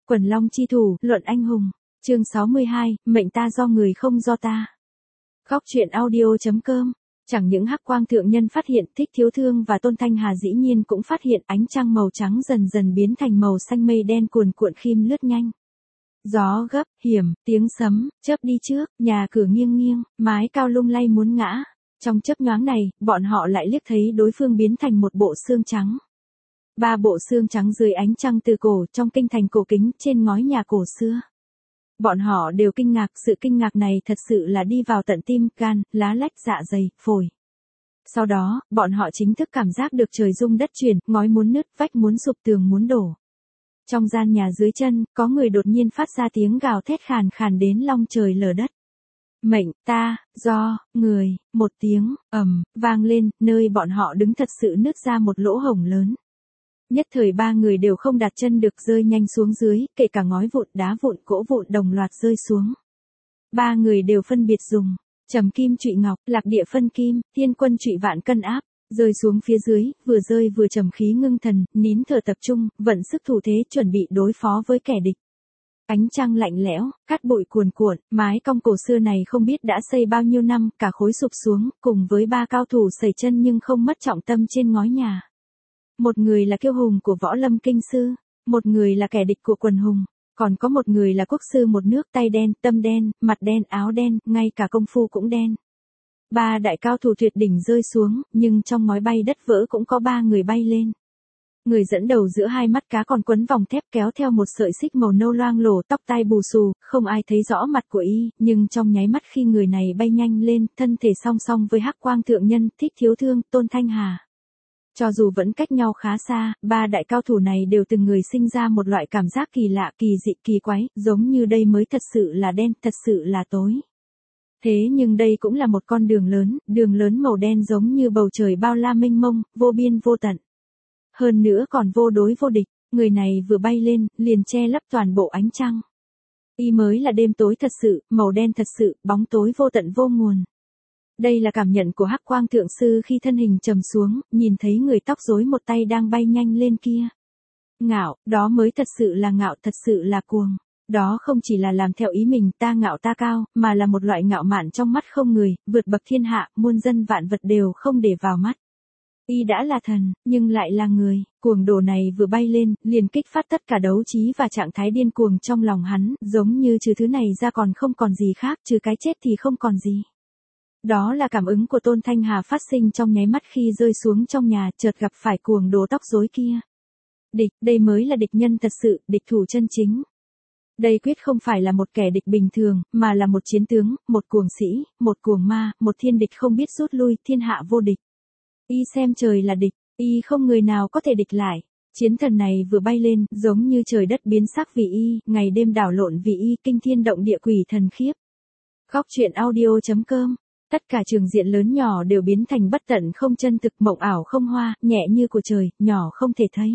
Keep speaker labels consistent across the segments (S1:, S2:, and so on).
S1: Quần long chi thủ, luận anh hùng. Chương 62, mệnh ta do người không do ta. Góc truyện audio.com. Chẳng những Hắc Quang thượng nhân phát hiện, Thích Thiếu Thương và Tôn Thanh Hà dĩ nhiên cũng phát hiện ánh trăng màu trắng dần dần biến thành màu xanh, mây đen cuồn cuộn khim lướt nhanh. Gió gấp, hiểm, tiếng sấm, chớp đi trước, nhà cửa nghiêng nghiêng, mái cao lung lay muốn ngã. Trong chớp nhoáng này, bọn họ lại liếc thấy đối phương biến thành một bộ xương trắng. 3 bộ xương trắng dưới ánh trăng từ cổ trong kinh thành cổ kính trên ngói nhà cổ xưa. Bọn họ đều kinh ngạc, sự kinh ngạc này thật sự là đi vào tận tim, gan, lá lách, dạ dày, phổi. Sau đó, bọn họ chính thức cảm giác được trời rung đất chuyển, ngói muốn nứt, vách muốn sụp, tường muốn đổ. Trong gian nhà dưới chân, có người đột nhiên phát ra tiếng gào thét khàn khàn đến long trời lở đất. Mệnh ta, do, người, một tiếng, vang lên, nơi bọn họ đứng thật sự nứt ra một lỗ hổng lớn. Nhất thời 3 người đều không đặt chân được, rơi nhanh xuống dưới, kể cả ngói vụn, đá vụn, gỗ vụn đồng loạt rơi xuống. 3 người đều phân biệt dùng trầm kim trụy ngọc, lạc địa phân kim, thiên quân trụy vạn cân áp, rơi xuống phía dưới, vừa rơi vừa trầm khí ngưng thần, nín thở tập trung, vận sức thủ thế chuẩn bị đối phó với kẻ địch. Ánh trăng lạnh lẽo, cát bụi cuồn cuộn, mái cong cổ xưa này không biết đã xây bao nhiêu năm, cả khối sụp xuống, cùng với 3 cao thủ sẩy chân nhưng không mất trọng tâm trên ngói nhà. Một người là kiêu hùng của võ lâm kinh sư, một người là kẻ địch của quần hùng, còn có một người là quốc sư một nước, tay đen, tâm đen, mặt đen, áo đen, ngay cả công phu cũng đen. 3 đại cao thủ tuyệt đỉnh rơi xuống, nhưng trong ngói bay đất vỡ cũng có 3 người bay lên. Người dẫn đầu giữa 2 mắt cá còn quấn vòng thép kéo theo một sợi xích màu nâu loang lổ, tóc tai bù xù, không ai thấy rõ mặt của y, nhưng trong nháy mắt khi người này bay nhanh lên, thân thể song song với Hắc Quang thượng nhân, Thích Thiếu Thương, Tôn Thanh Hà. Cho dù vẫn cách nhau khá xa, 3 đại cao thủ này đều từng người sinh ra một loại cảm giác kỳ lạ, kỳ dị, kỳ quái, giống như đây mới thật sự là đen, thật sự là tối. Thế nhưng đây cũng là một con đường lớn màu đen giống như bầu trời bao la mênh mông, vô biên vô tận. Hơn nữa còn vô đối vô địch, người này vừa bay lên, liền che lấp toàn bộ ánh trăng. Y mới là đêm tối thật sự, màu đen thật sự, bóng tối vô tận vô nguồn. Đây là cảm nhận của Hắc Quang thượng sư khi thân hình trầm xuống, nhìn thấy người tóc rối một tay đang bay nhanh lên kia. Ngạo, đó mới thật sự là ngạo, thật sự là cuồng. Đó không chỉ là làm theo ý mình, ta ngạo ta cao, mà là một loại ngạo mạn trong mắt không người, vượt bậc thiên hạ, muôn dân vạn vật đều không để vào mắt. Y đã là thần, nhưng lại là người, cuồng đồ này vừa bay lên, liền kích phát tất cả đấu trí và trạng thái điên cuồng trong lòng hắn, giống như trừ thứ này ra còn không còn gì khác, trừ cái chết thì không còn gì. Đó là cảm ứng của Tôn Thanh Hà phát sinh trong nháy mắt khi rơi xuống trong nhà, chợt gặp phải cuồng đồ tóc rối kia. Địch, đây mới là địch nhân thật sự, địch thủ chân chính. Đây quyết không phải là một kẻ địch bình thường, mà là một chiến tướng, một cuồng sĩ, một cuồng ma, một thiên địch không biết rút lui, thiên hạ vô địch. Y xem trời là địch, y không người nào có thể địch lại. Chiến thần này vừa bay lên, giống như trời đất biến sắc vì y, ngày đêm đảo lộn vì y, kinh thiên động địa, quỷ thần khiếp. Góc truyện audio.com. Tất cả trường diện lớn nhỏ đều biến thành bất tận không chân thực, mộng ảo không hoa, nhẹ như của trời, nhỏ không thể thấy.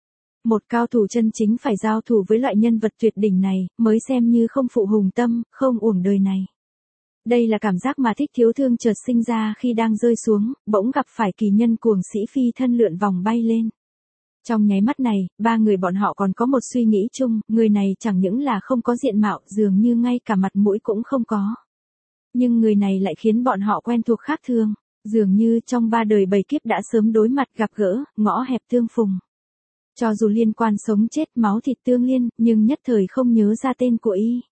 S1: Một cao thủ chân chính phải giao thủ với loại nhân vật tuyệt đỉnh này, mới xem như không phụ hùng tâm, không uổng đời này. Đây là cảm giác mà Thích Thiếu Thương chợt sinh ra khi đang rơi xuống, bỗng gặp phải kỳ nhân cuồng sĩ phi thân lượn vòng bay lên. Trong nháy mắt này, 3 người bọn họ còn có một suy nghĩ chung, người này chẳng những là không có diện mạo, dường như ngay cả mặt mũi cũng không có. Nhưng người này lại khiến bọn họ quen thuộc khác thường, dường như trong 3 đời 7 kiếp đã sớm đối mặt gặp gỡ, ngõ hẹp tương phùng. Cho dù liên quan sống chết máu thịt tương liên, nhưng nhất thời không nhớ ra tên của y.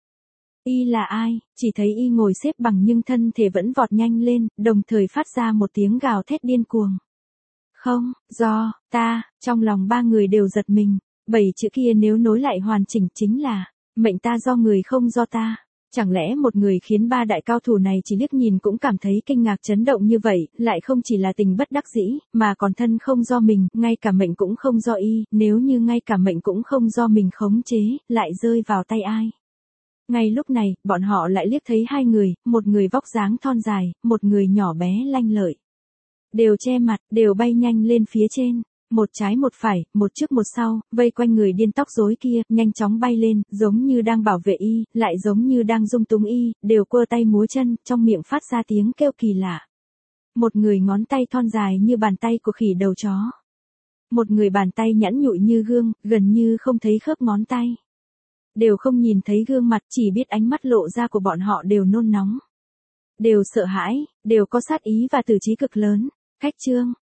S1: Y là ai, chỉ thấy y ngồi xếp bằng nhưng thân thể vẫn vọt nhanh lên, đồng thời phát ra một tiếng gào thét điên cuồng. Không, do, ta, trong lòng 3 người đều giật mình, 7 chữ kia nếu nối lại hoàn chỉnh chính là, mệnh ta do người không do ta. Chẳng lẽ một người khiến 3 đại cao thủ này chỉ liếc nhìn cũng cảm thấy kinh ngạc chấn động như vậy, lại không chỉ là tình bất đắc dĩ, mà còn thân không do mình, ngay cả mệnh cũng không do y, nếu như ngay cả mệnh cũng không do mình khống chế, lại rơi vào tay ai? Ngay lúc này, bọn họ lại liếc thấy 2 người, một người vóc dáng thon dài, một người nhỏ bé lanh lợi. Đều che mặt, đều bay nhanh lên phía trên. Một trái một phải, một trước một sau, vây quanh người điên tóc rối kia, nhanh chóng bay lên, giống như đang bảo vệ y, lại giống như đang dung túng y, đều quơ tay múa chân, trong miệng phát ra tiếng kêu kỳ lạ. Một người ngón tay thon dài như bàn tay của khỉ đầu chó. Một người bàn tay nhẵn nhụi như gương, gần như không thấy khớp ngón tay. đều không nhìn thấy gương mặt, chỉ biết ánh mắt lộ ra của bọn họ đều nôn nóng. Đều sợ hãi, đều có sát ý và tử trí cực lớn. Khách trương,